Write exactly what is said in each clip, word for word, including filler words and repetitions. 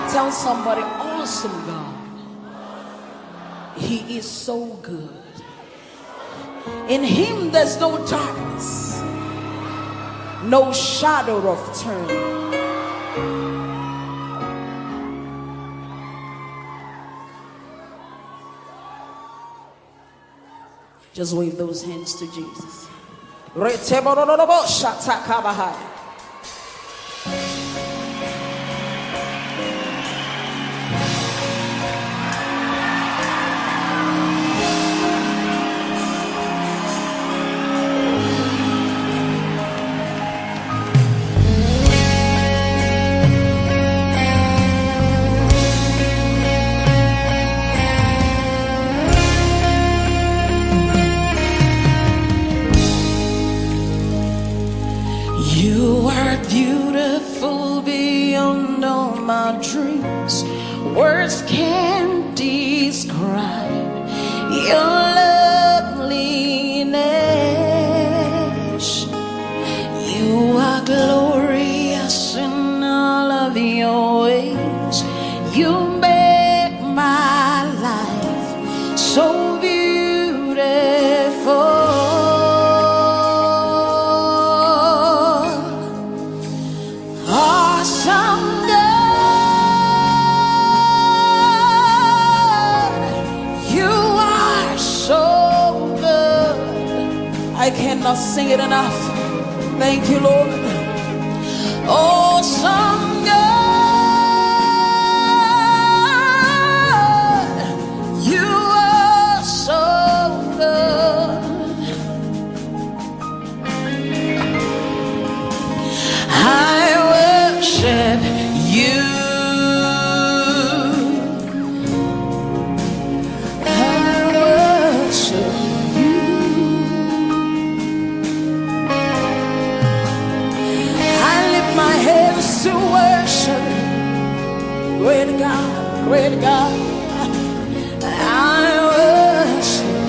Tell somebody, awesome God. He is so good. In him there's no darkness, no shadow of turning. Just wave those hands to Jesus. You are beautiful beyond all my dreams. Words can't describe your loveliness. You are glorious in all of your ways. You make my life so beautiful. I cannot sing it enough. Thank you, Lord. Awesome God, you are so good. I worship you. To worship, great God, great God, I worship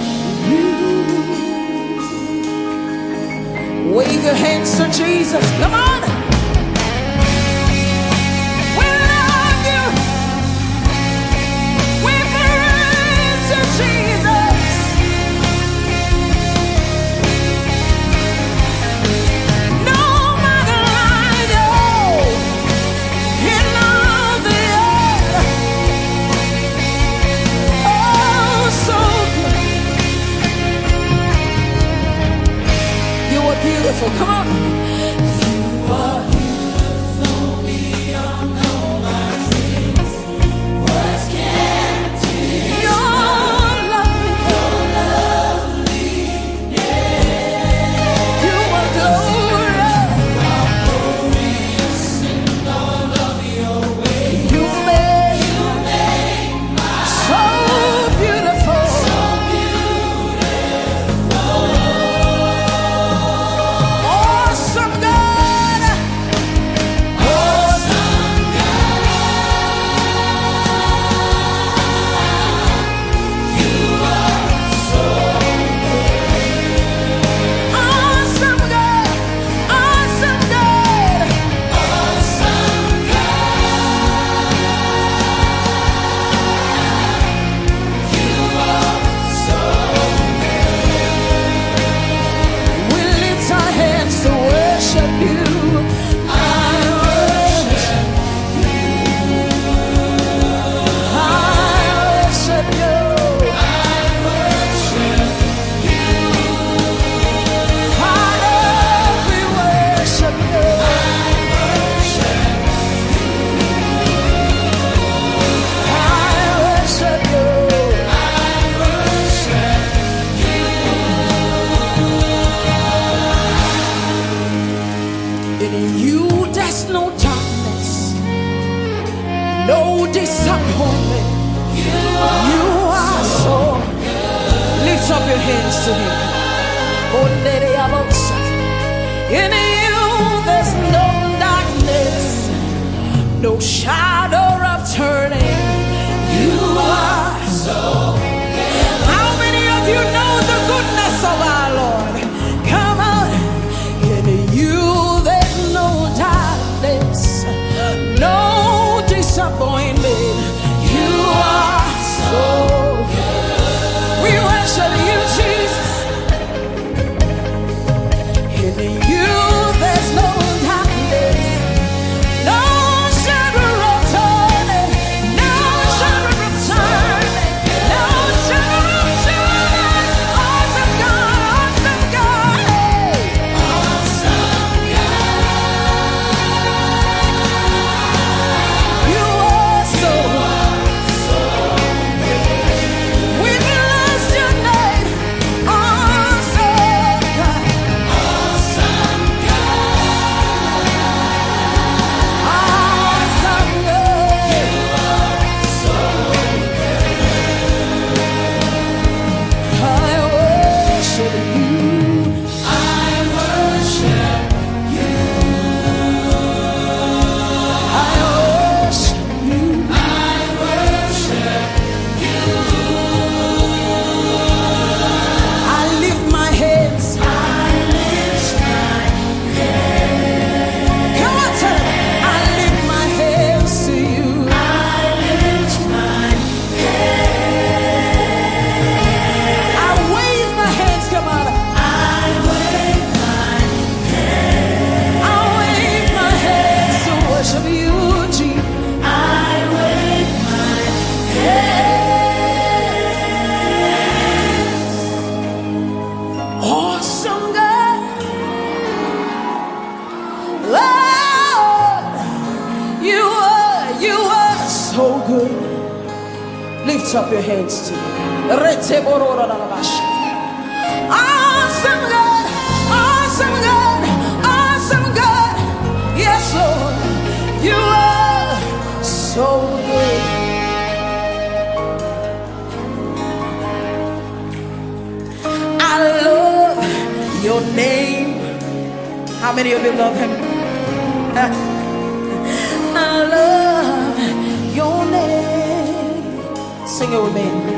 you. Wave your hands to Jesus, come on. We love you. We praise you, Jesus. Beautiful, come on. You are beautiful beyond all my dreams. Words can't describe your loveliness. You are glorious in all of your ways. You make, you make my so beautiful, so beautiful. Awesome God, awesome God, you are so good. Awesome God, awesome God, awesome God, you are so good. We lift our hands to worship you. I worship you. I worship you. I worship you. Father, we worship you. I worship you. I worship you. I worship you. In you there's no darkness, no disappointment. You are so good. Lift up your hands to him. In you there's no darkness, no shadow of turning. You are so good. How many of you know the goodness of our Lord? Come on. In you there's no darkness, no disappointment. lift up your hands to him. Awesome God, awesome God, awesome God. Yes, Lord, you are so good. I love your name. How many of you love him? I love your name. Sing it with me.